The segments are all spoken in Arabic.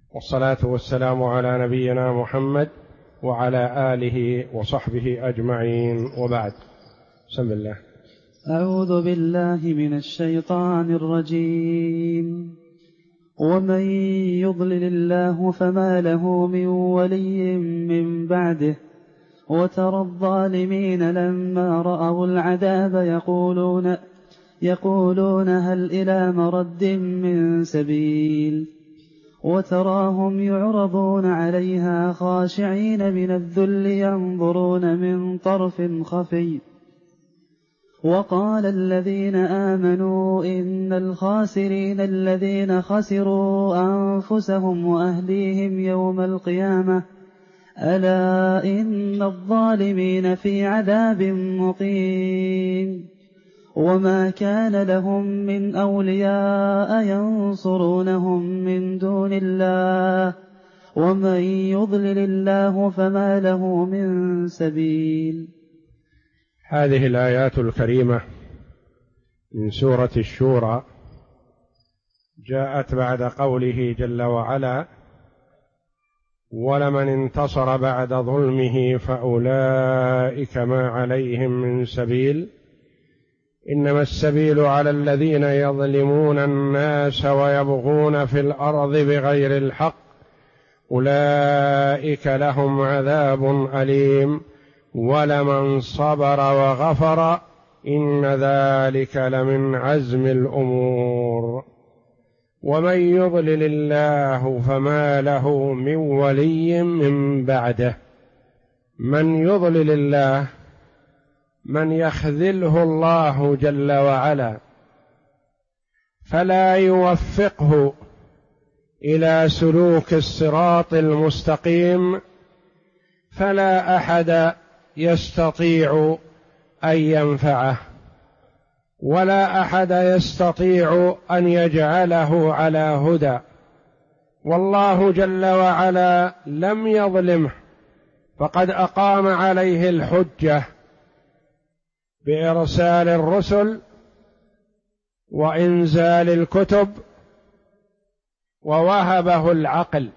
والصلاة والسلام على نبينا محمد وعلى آله وصحبه أجمعين، وبعد. بسم الله. أعوذ بالله من الشيطان الرجيم. ومن يضلل الله فما له من ولي من بعده وترى الظالمين لما رأوا العذاب يقولون هل إلى مرد من سبيل وتراهم يعرضون عليها خاشعين من الذل ينظرون من طرف خفي. وقال الذين آمنوا إن الخاسرين الذين خسروا أنفسهم وأهليهم يوم القيامة ألا إن الظالمين في عذاب مقيم. وما كان لهم من أولياء ينصرونهم من دون الله ومن يضلل الله فما له من سبيل. هذه الآيات الكريمة من سورة الشورى جاءت بعد قوله جل وعلا: ولمن انتصر بعد ظلمه فأولئك ما عليهم من سبيل إنما السبيل على الذين يظلمون الناس ويبغون في الأرض بغير الحق أولئك لهم عذاب أليم ولمن صبر وغفر إن ذلك لمن عزم الأمور. ومن يضلل الله فما له من ولي من بعده. من يضلل الله من يخذله الله جل وعلا فلا يوفقه إلى سلوك الصراط المستقيم، فلا أحد يستطيع أن ينفعه ولا أحد يستطيع أن يجعله على هدى. والله جل وعلا لم يظلمه، فقد أقام عليه الحجة بإرسال الرسل وإنزال الكتب ووهبه العقل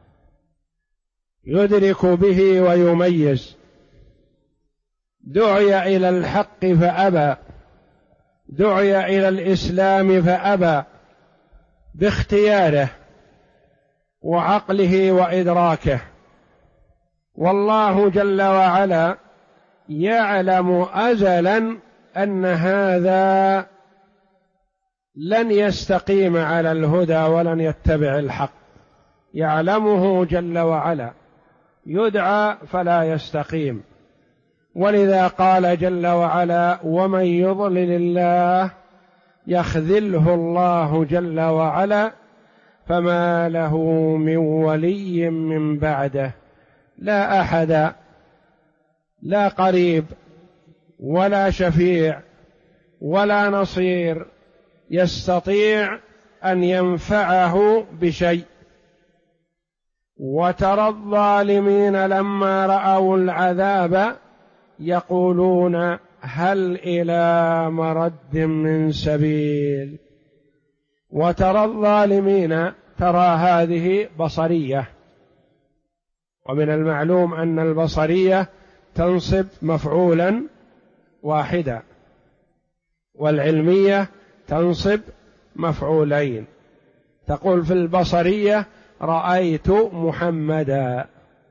يدرك به ويميز. دعي إلى الحق فأبى، دعي إلى الإسلام فأبى باختياره وعقله وإدراكه. والله جل وعلا يعلم أزلا أن هذا لن يستقيم على الهدى ولن يتبع الحق، يعلمه جل وعلا، يدعى فلا يستقيم. ولذا قال جل وعلا: ومن يضلل الله يخذله الله جل وعلا فما له من ولي من بعده. لا أحد، لا قريب ولا شفيع ولا نصير يستطيع أن ينفعه بشيء. وترى الظالمين لما رأوا العذاب يقولون هل إلى مرد من سبيل. وترى الظالمين، ترى هذه بصرية، ومن المعلوم أن البصرية تنصب مفعولا واحدا، والعلمية تنصب مفعولين. تقول في البصرية رأيت محمدا،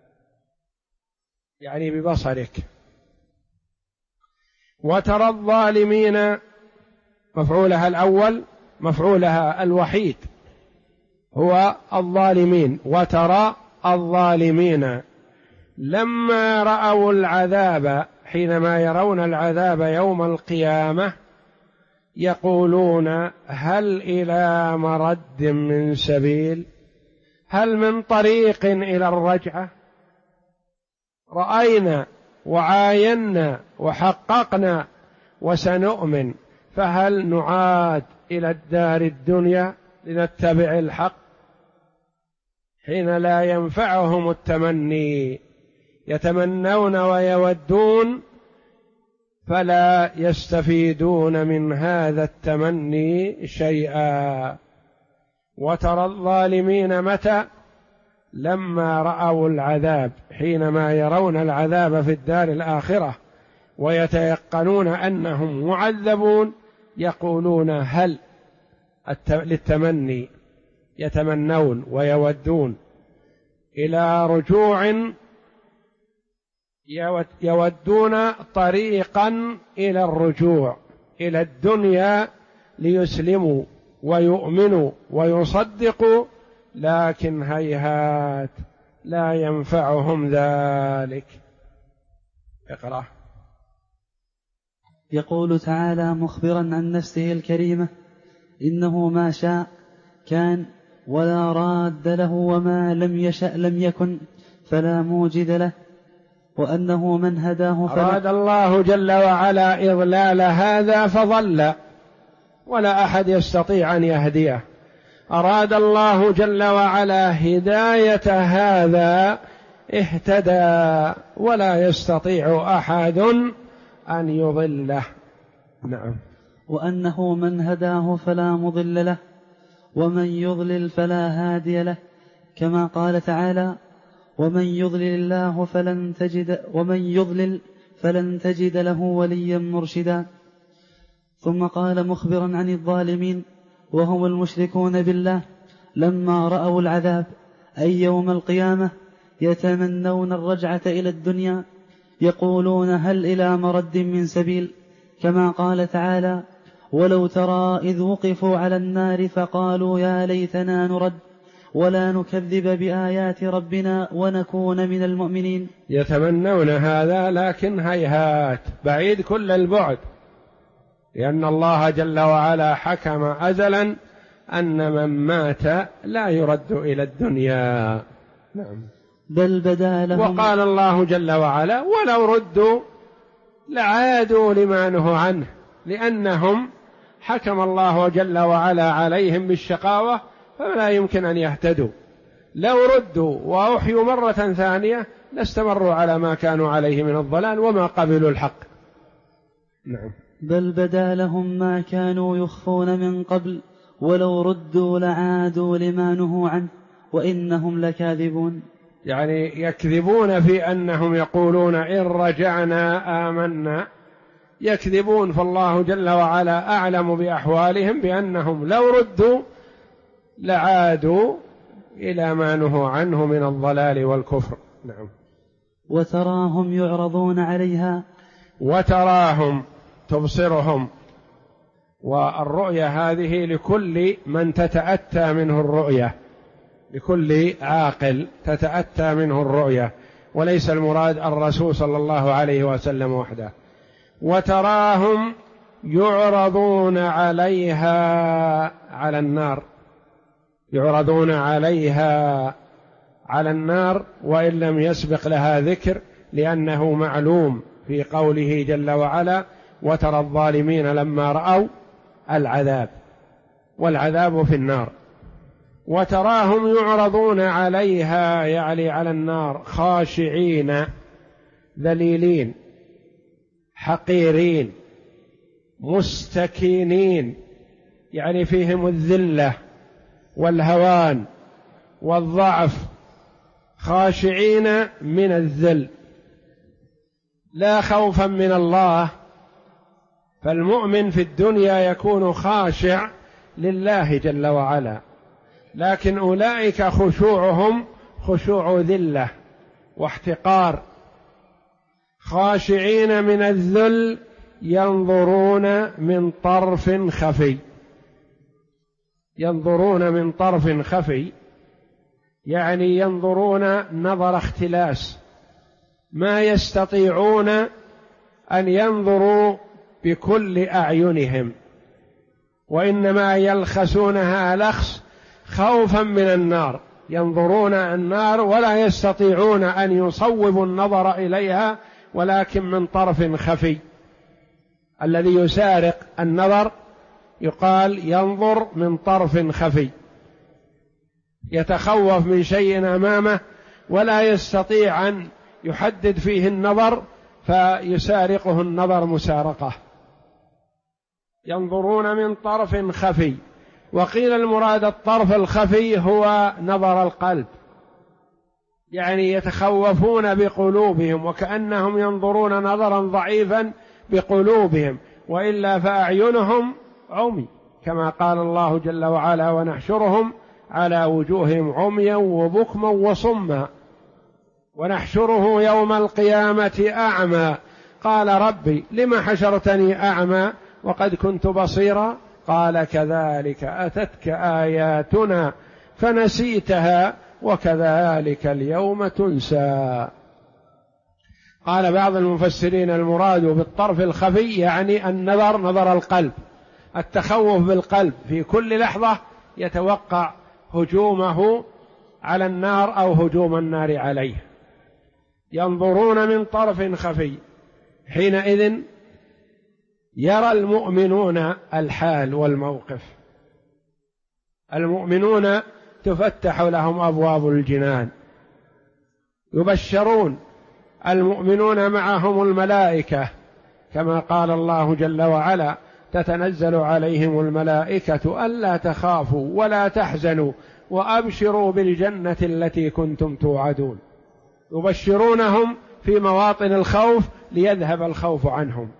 يعني ببصرك. وترى الظالمين مفعولها الأول، مفعولها الوحيد هو الظالمين. وترى الظالمين لما رأوا العذاب، حينما يرون العذاب يوم القيامة، يقولون هل إلى مرد من سبيل، هل من طريق إلى الرجعة؟ رأينا وعاينا وحققنا وسنؤمن، فهل نعاد إلى الدار الدنيا لنتبع الحق؟ حين لا ينفعهم التمني، يتمنون ويودون فلا يستفيدون من هذا التمني شيئا. وترى الظالمين متى؟ لما رأوا العذاب، حينما يرون العذاب في الدار الآخرة ويتيقنون أنهم معذبون، يقولون هل للتمني، يتمنون ويودون إلى رجوع، يودون طريقا إلى الرجوع إلى الدنيا ليسلموا ويؤمنوا ويصدقوا، لكن هيهات لا ينفعهم ذلك. اقرأ. يقول تعالى مخبرا عن نفسه الكريمة: إنه ما شاء كان ولا راد له، وما لم يشأ لم يكن فلا موجد له، وأنه من هداه أراد الله جل وعلا إضلال هذا فضل، ولا أحد يستطيع أن يهديه. أراد الله جل وعلا هداية هذا اهتدى، ولا يستطيع أحد أن يضله. نعم. وأنه من هداه فلا مضل له، ومن يضلل فلا هادي له، كما قال تعالى: ومن يضلل فلن تجد له وليا مرشدا. ثم قال مخبرا عن الظالمين وهم المشركون بالله: لما رأوا العذاب أي يوم القيامة يتمنون الرجعة إلى الدنيا، يقولون هل إلى مرد من سبيل، كما قال تعالى: ولو ترى إذ وقفوا على النار فقالوا يا ليتنا نرد ولا نكذب بآيات ربنا ونكون من المؤمنين. يتمنون هذا، لكن هيهات، بعيد كل البعد، لأن الله جل وعلا حكم أزلا أن من مات لا يرد إلى الدنيا. نعم. بل بدا لهم، وقال الله جل وعلا: ولو ردوا لعادوا لما نهوا عنه، لأنهم حكم الله جل وعلا عليهم بالشقاوة، فلا يمكن أن يهتدوا. لو ردوا وأحيوا مرة ثانية لاستمروا على ما كانوا عليه من الضلال وما قبلوا الحق. نعم. بل بدا لهم ما كانوا يخفون من قبل ولو ردوا لعادوا لما نهوا عنه وإنهم لكاذبون. يعني يكذبون في أنهم يقولون إن رجعنا آمنا، يكذبون، فالله جل وعلا أعلم بأحوالهم بأنهم لو ردوا لعادوا إلى ما نهوا عنه من الضلال والكفر. نعم. وتراهم يعرضون عليها، وتراهم تبصرهم، والرؤية هذه لكل من تتأتى منه الرؤية، لكل عاقل تتأتى منه الرؤية، وليس المراد الرسول صلى الله عليه وسلم وحده. وتراهم يعرضون عليها على النار، يعرضون عليها على النار وإن لم يسبق لها ذكر، لأنه معلوم في قوله جل وعلا: وترى الظالمين لما رأوا العذاب، والعذاب في النار. وتراهم يعرضون عليها يعني على النار خاشعين ذليلين حقيرين مستكينين، يعني فيهم الذلة والهوان والضعف، خاشعين من الذل، لا خوفا من الله. فالمؤمن في الدنيا يكون خاشع لله جل وعلا، لكن أولئك خشوعهم خشوع ذلة واحتقار، خاشعين من الذل، ينظرون من طرف خفي. ينظرون من طرف خفي يعني ينظرون نظر اختلاس، ما يستطيعون أن ينظروا بكل أعينهم، وإنما يلخسونها لخس خوفا من النار، ينظرون النار ولا يستطيعون أن يصوبوا النظر إليها، ولكن من طرف خفي. الذي يسارق النظر يقال ينظر من طرف خفي، يتخوف من شيء أمامه ولا يستطيع أن يحدد فيه النظر فيسارقه النظر مسارقة. ينظرون من طرف خفي. وقيل المراد الطرف الخفي هو نظر القلب، يعني يتخوفون بقلوبهم، وكأنهم ينظرون نظرا ضعيفا بقلوبهم، وإلا فأعينهم عمي، كما قال الله جل وعلا: ونحشرهم على وجوههم عميا وبكما وصما ونحشره يوم القيامة أعمى. قال: ربي لم حشرتني أعمى وقد كنت بصيرا؟ قال: كذلك أتتك آياتنا فنسيتها وكذلك اليوم تنسى. قال بعض المفسرين: المراد بالطرف الخفي يعني النظر، نظر القلب، التخوف بالقلب في كل لحظة يتوقع هجومه على النار أو هجوم النار عليه. ينظرون من طرف خفي، حينئذ يرى المؤمنون الحال والموقف. المؤمنون تفتح لهم أبواب الجنان، يبشرون، المؤمنون معهم الملائكة، كما قال الله جل وعلا: تتنزل عليهم الملائكة ألا تخافوا ولا تحزنوا وأبشروا بالجنة التي كنتم توعدون. يبشرونهم في مواطن الخوف ليذهب الخوف عنهم،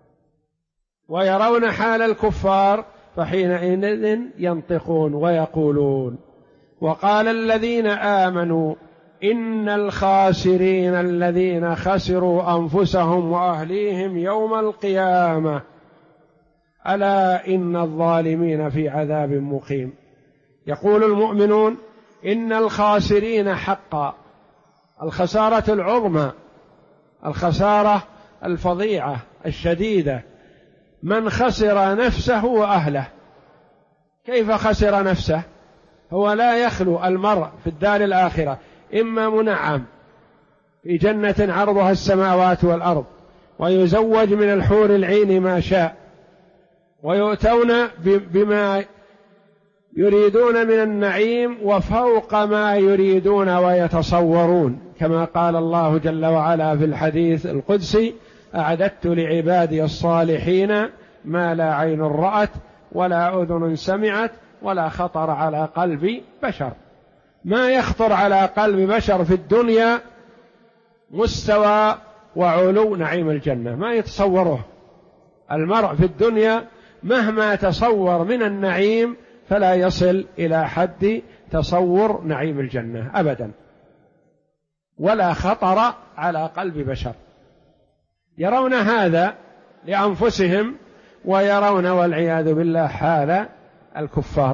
ويرون حال الكفار فحينئذ ينطقون ويقولون: وقال الذين آمنوا إن الخاسرين الذين خسروا أنفسهم وأهليهم يوم القيامة ألا إن الظالمين في عذاب مقيم. يقول المؤمنون إن الخاسرين حقا، الخسارة العظمى، الخسارة الفظيعة الشديدة، من خسر نفسه وأهله. كيف خسر نفسه؟ هو لا يخلو المرء في الدار الآخرة إما منعم في جنة عرضها السماوات والأرض، ويزوج من الحور العين ما شاء، ويؤتون بما يريدون من النعيم وفوق ما يريدون ويتصورون، كما قال الله جل وعلا في الحديث القدسي: أعددت لعبادي الصالحين ما لا عين رأت ولا أذن سمعت ولا خطر على قلب بشر. ما يخطر على قلب بشر في الدنيا مستوى وعلو نعيم الجنة، ما يتصوره المرء في الدنيا، مهما تصور من النعيم فلا يصل إلى حد تصور نعيم الجنة أبدا، ولا خطر على قلب بشر. يرون هذا لأنفسهم، ويرون والعياذ بالله حال الكفار،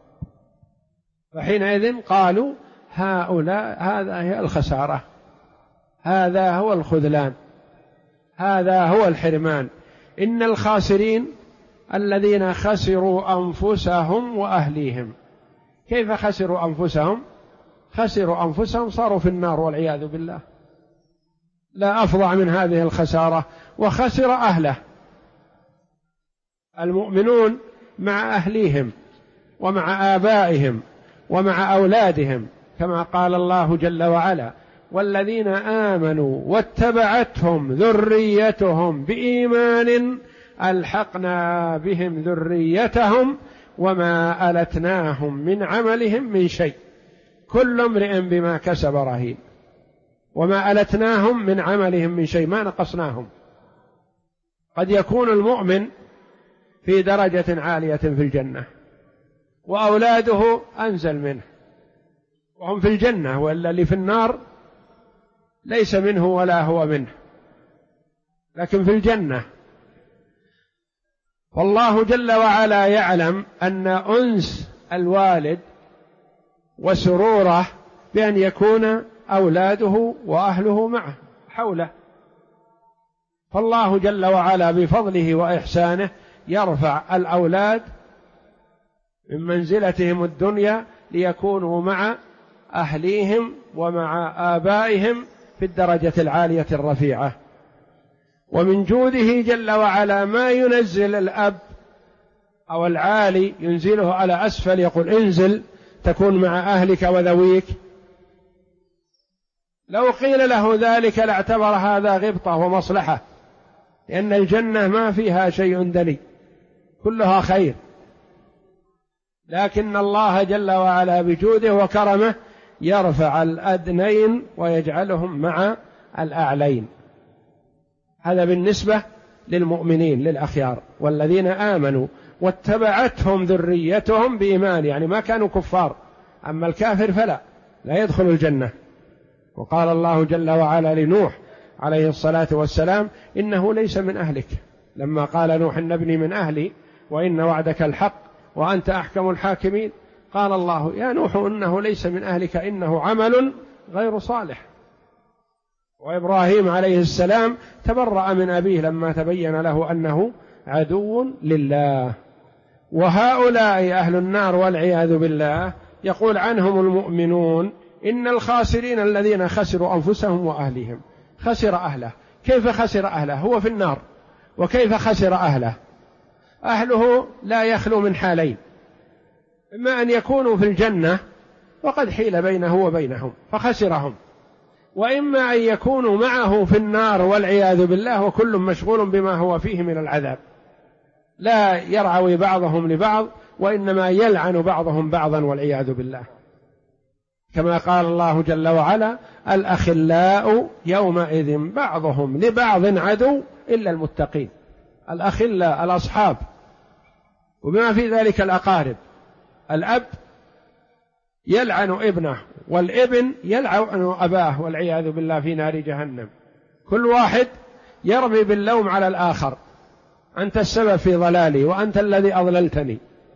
فحينئذ قالوا: هؤلاء هذا هي الخسارة، هذا هو الخذلان، هذا هو الحرمان. إن الخاسرين الذين خسروا أنفسهم وأهليهم. كيف خسروا أنفسهم؟ خسروا أنفسهم، صاروا في النار والعياذ بالله، لا أفظع من هذه الخسارة. وخسر أهله، المؤمنون مع أهليهم ومع آبائهم ومع أولادهم، كما قال الله جل وعلا: والذين آمنوا واتبعتهم ذريتهم بإيمان ألحقنا بهم ذريتهم وما ألتناهم من عملهم من شيء، كل امرئ بما كسب رهين. وما ألتناهم من عملهم من شيء، ما نقصناهم. قد يكون المؤمن في درجة عالية في الجنة وأولاده أنزل منه وهم في الجنة، وإلا اللي في النار ليس منه ولا هو منه، لكن في الجنة. والله جل وعلا يعلم أن أنس الوالد وسروره بأن يكون أولاده وأهله معه حوله، فالله جل وعلا بفضله وإحسانه يرفع الأولاد من منزلتهم الدنيا ليكونوا مع أهليهم ومع آبائهم في الدرجة العالية الرفيعة. ومن جوده جل وعلا ما ينزل الأب أو العالي ينزله على أسفل، يقول: انزل تكون مع أهلك وذويك. لو قيل له ذلك لاعتبر هذا غبطة ومصلحة، لأن الجنة ما فيها شيء دني، كلها خير. لكن الله جل وعلا بجوده وكرمه يرفع الأدنين ويجعلهم مع الأعلين. هذا بالنسبة للمؤمنين للأخيار والذين آمنوا واتبعتهم ذريتهم بإيمان، يعني ما كانوا كفار. أما الكافر فلا، لا يدخل الجنة. وقال الله جل وعلا لنوح عليه الصلاة والسلام إنه ليس من أهلك، لما قال نوح ابني من أهلي وإن وعدك الحق وأنت أحكم الحاكمين، قال الله يا نوح إنه ليس من أهلك إنه عمل غير صالح. وإبراهيم عليه السلام تبرأ من أبيه لما تبين له أنه عدو لله. وهؤلاء أهل النار والعياذ بالله يقول عنهم المؤمنون إن الخاسرين الذين خسروا أنفسهم وأهلهم. خسر أهله. كيف خسر أهله؟ هو في النار. وكيف خسر أهله؟ أهله لا يخلو من حالين: إما أن يكونوا في الجنة وقد حيل بينه وبينهم فخسرهم، وإما أن يكونوا معه في النار والعياذ بالله وكل مشغول بما هو فيه من العذاب، لا يرعوي بعضهم لبعض وإنما يلعن بعضهم بعضا والعياذ بالله، كما قال الله جل وعلا الأخلاء يومئذ بعضهم لبعض عدو إلا المتقين. الأخلاء الأصحاب، وبما في ذلك الأقارب. الأب يلعن ابنه والابن يلعن أباه والعياذ بالله في نار جهنم. كل واحد يرمي باللوم على الآخر: أنت السبب في ضلالي وأنت الذي أضللتني.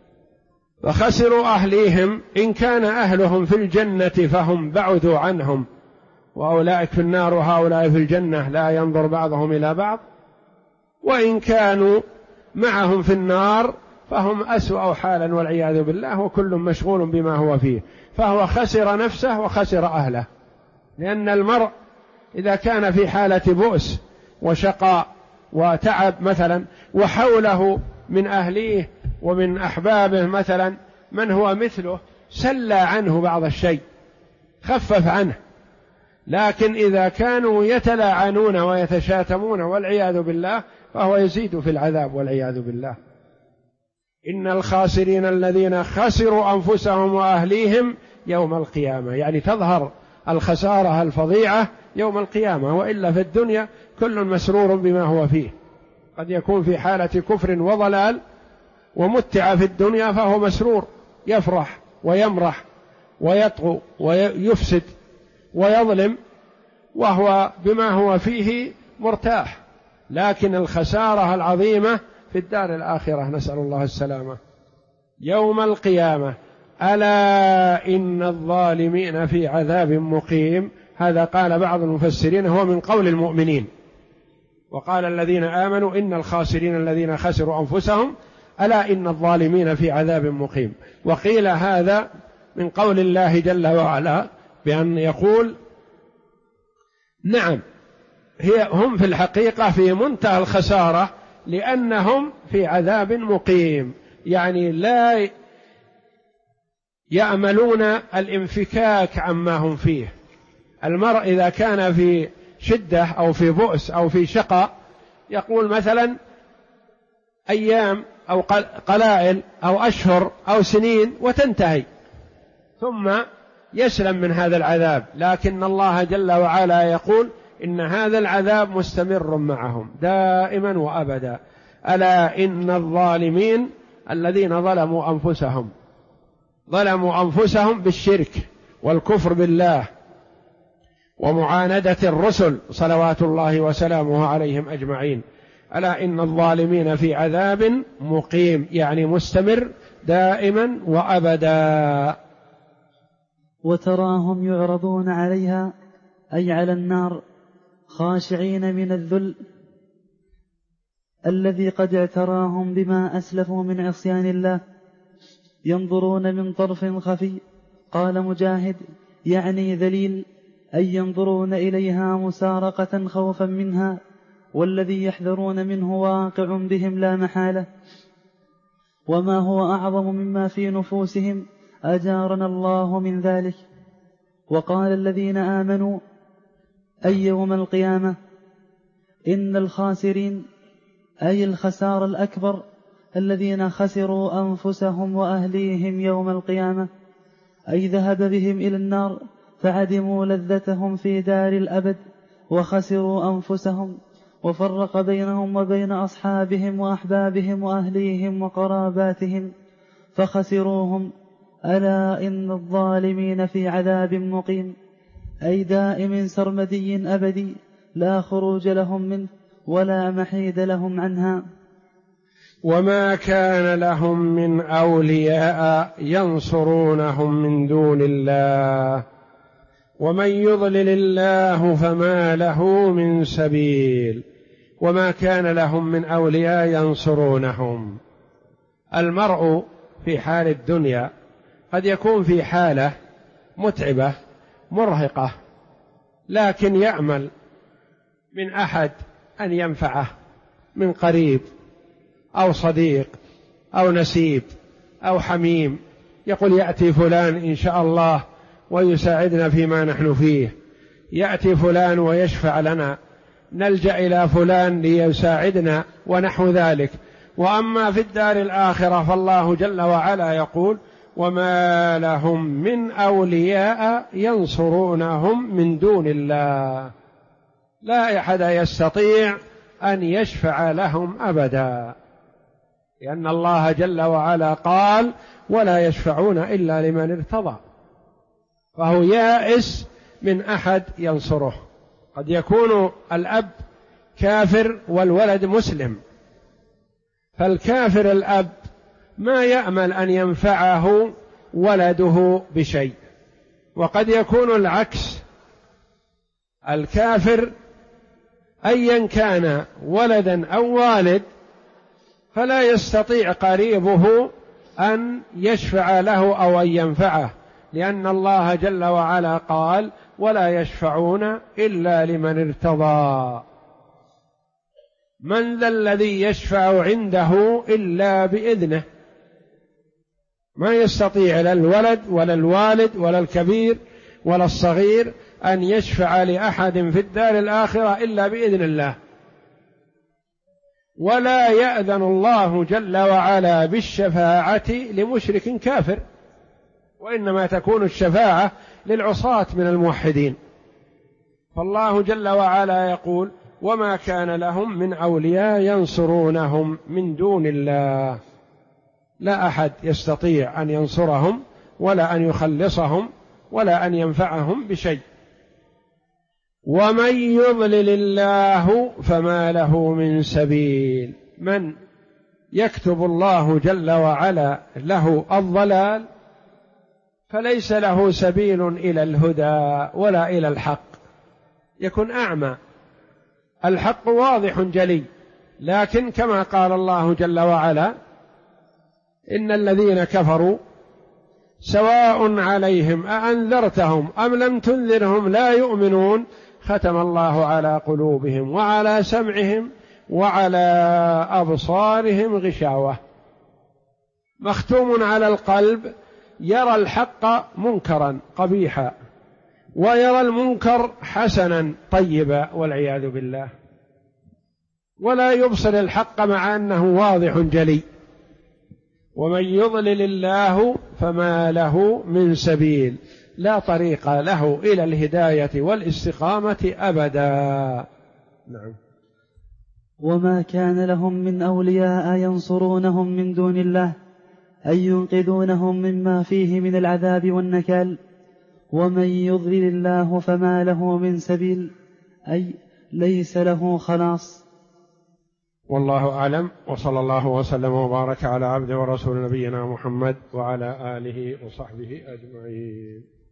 فخسروا أهليهم، إن كان أهلهم في الجنة فهم بعدوا عنهم وأولئك في النار وهؤلاء في الجنة لا ينظر بعضهم إلى بعض، وإن كانوا معهم في النار فهم أسوأ حالا والعياذ بالله وكل مشغول بما هو فيه. فهو خسر نفسه وخسر أهله، لأن المرء إذا كان في حالة بؤس وشقاء وتعب مثلا وحوله من أهليه ومن أحبابه مثلا من هو مثله سلى عنه بعض الشيء، خفف عنه. لكن إذا كانوا يتلاعنون ويتشاتمون والعياذ بالله فهو يزيد في العذاب والعياذ بالله. إن الخاسرين الذين خسروا أنفسهم وأهليهم يوم القيامة، يعني تظهر الخسارة الفظيعة يوم القيامة، وإلا في الدنيا كل مسرور بما هو فيه. قد يكون في حالة كفر وضلال ومتع في الدنيا فهو مسرور، يفرح ويمرح ويطغو ويفسد ويظلم وهو بما هو فيه مرتاح. لكن الخسارة العظيمة في الدار الآخرة، نسأل الله السلامة. يوم القيامة ألا إن الظالمين في عذاب مقيم. هذا قال بعض المفسرين هو من قول المؤمنين. وقال الذين آمنوا إن الخاسرين الذين خسروا أنفسهم ألا إن الظالمين في عذاب مقيم. وقيل هذا من قول الله جل وعلا بأن يقول نعم هم في الحقيقة في منتهى الخسارة لأنهم في عذاب مقيم، يعني لا يأملون الانفكاك عما هم فيه. المرء إذا كان في شدة أو في بؤس أو في شقاء يقول مثلا أيام أو قلائل أو أشهر أو سنين وتنتهي ثم يسلم من هذا العذاب. لكن الله جل وعلا يقول إن هذا العذاب مستمر معهم دائما وأبدا. ألا إن الظالمين الذين ظلموا أنفسهم بالشرك والكفر بالله ومعاندة الرسل صلوات الله وسلامه عليهم أجمعين. ألا إن الظالمين في عذاب مقيم، يعني مستمر دائما وأبدا. وتراهم يعرضون عليها أي على النار خاشعين من الذل الذي قد اعتراهم بما أسلفوا من عصيان الله، ينظرون من طرف خفي. قال مجاهد يعني ذليل، أي ينظرون إليها مسارقة خوفا منها، والذي يحذرون منه واقع بهم لا محالة. وما هو أعظم مما في نفوسهم، أجارنا الله من ذلك. وقال الذين آمنوا أي يوم القيامة إن الخاسرين أي الخسار الأكبر الذين خسروا أنفسهم وأهليهم يوم القيامة، أي ذهب بهم إلى النار فعدموا لذتهم في دار الأبد وخسروا أنفسهم، وفرق بينهم وبين أصحابهم وأحبابهم وأهليهم وقراباتهم فخسروهم. ألا إن الظالمين في عذاب مقيم، أي دائم سرمدي أبدي لا خروج لهم منه ولا محيد لهم عنها. وما كان لهم من أولياء ينصرونهم من دون الله ومن يضلل الله فما له من سبيل. وما كان لهم من أولياء ينصرونهم. المرء في حال الدنيا قد يكون في حالة متعبة مرهقة، لكن يأمل من أحد أن ينفعه من قريب أو صديق أو نسيب أو حميم، يقول يأتي فلان إن شاء الله ويساعدنا فيما نحن فيه، يأتي فلان ويشفع لنا، نلجأ إلى فلان ليساعدنا ونحو ذلك. وأما في الدار الآخرة فالله جل وعلا يقول وما لهم من أولياء ينصرونهم من دون الله، لا أحد يستطيع أن يشفع لهم أبدا، لأن الله جل وعلا قال ولا يشفعون إلا لمن ارتضى، فهو يائس من أحد ينصره. قد يكون الأب كافر والولد مسلم، فالكافر الأب ما يأمل أن ينفعه ولده بشيء، وقد يكون العكس، الكافر أيا كان ولدا أو والد فلا يستطيع قريبه أن يشفع له أو أن ينفعه، لأن الله جل وعلا قال ولا يشفعون إلا لمن ارتضى. من ذا الذي يشفع عنده إلا بإذنه؟ ما يستطيع لا الولد ولا الوالد ولا الكبير ولا الصغير أن يشفع لأحد في الدار الآخرة إلا بإذن الله. ولا يأذن الله جل وعلا بالشفاعة لمشرك كافر، وإنما تكون الشفاعة للعصاة من الموحدين. فالله جل وعلا يقول وما كان لهم من أولياء ينصرونهم من دون الله، لا أحد يستطيع أن ينصرهم ولا أن يخلصهم ولا أن ينفعهم بشيء. ومن يضلل الله فما له من سبيل، من يكتب الله جل وعلا له الضلال فليس له سبيل إلى الهدى ولا إلى الحق، يكون أعمى. الحق واضح جلي، لكن كما قال الله جل وعلا إن الذين كفروا سواء عليهم أأنذرتهم أم لم تنذرهم لا يؤمنون، ختم الله على قلوبهم وعلى سمعهم وعلى أبصارهم غشاوة. مختوم على القلب، يرى الحق منكرا قبيحا ويرى المنكر حسنا طيبا والعياذ بالله، ولا يبصر الحق مع أنه واضح جلي. ومن يضلل الله فما له من سبيل، لا طريق له إلى الهداية والاستقامة أبدا. نعم. وما كان لهم من أولياء ينصرونهم من دون الله أن ينقذونهم مما فيه من العذاب والنكال. ومن يضلل الله فما له من سبيل، أي ليس له خلاص. والله أعلم، وصلى الله وسلم وبارك على عبد ورسول نبينا محمد وعلى آله وصحبه أجمعين.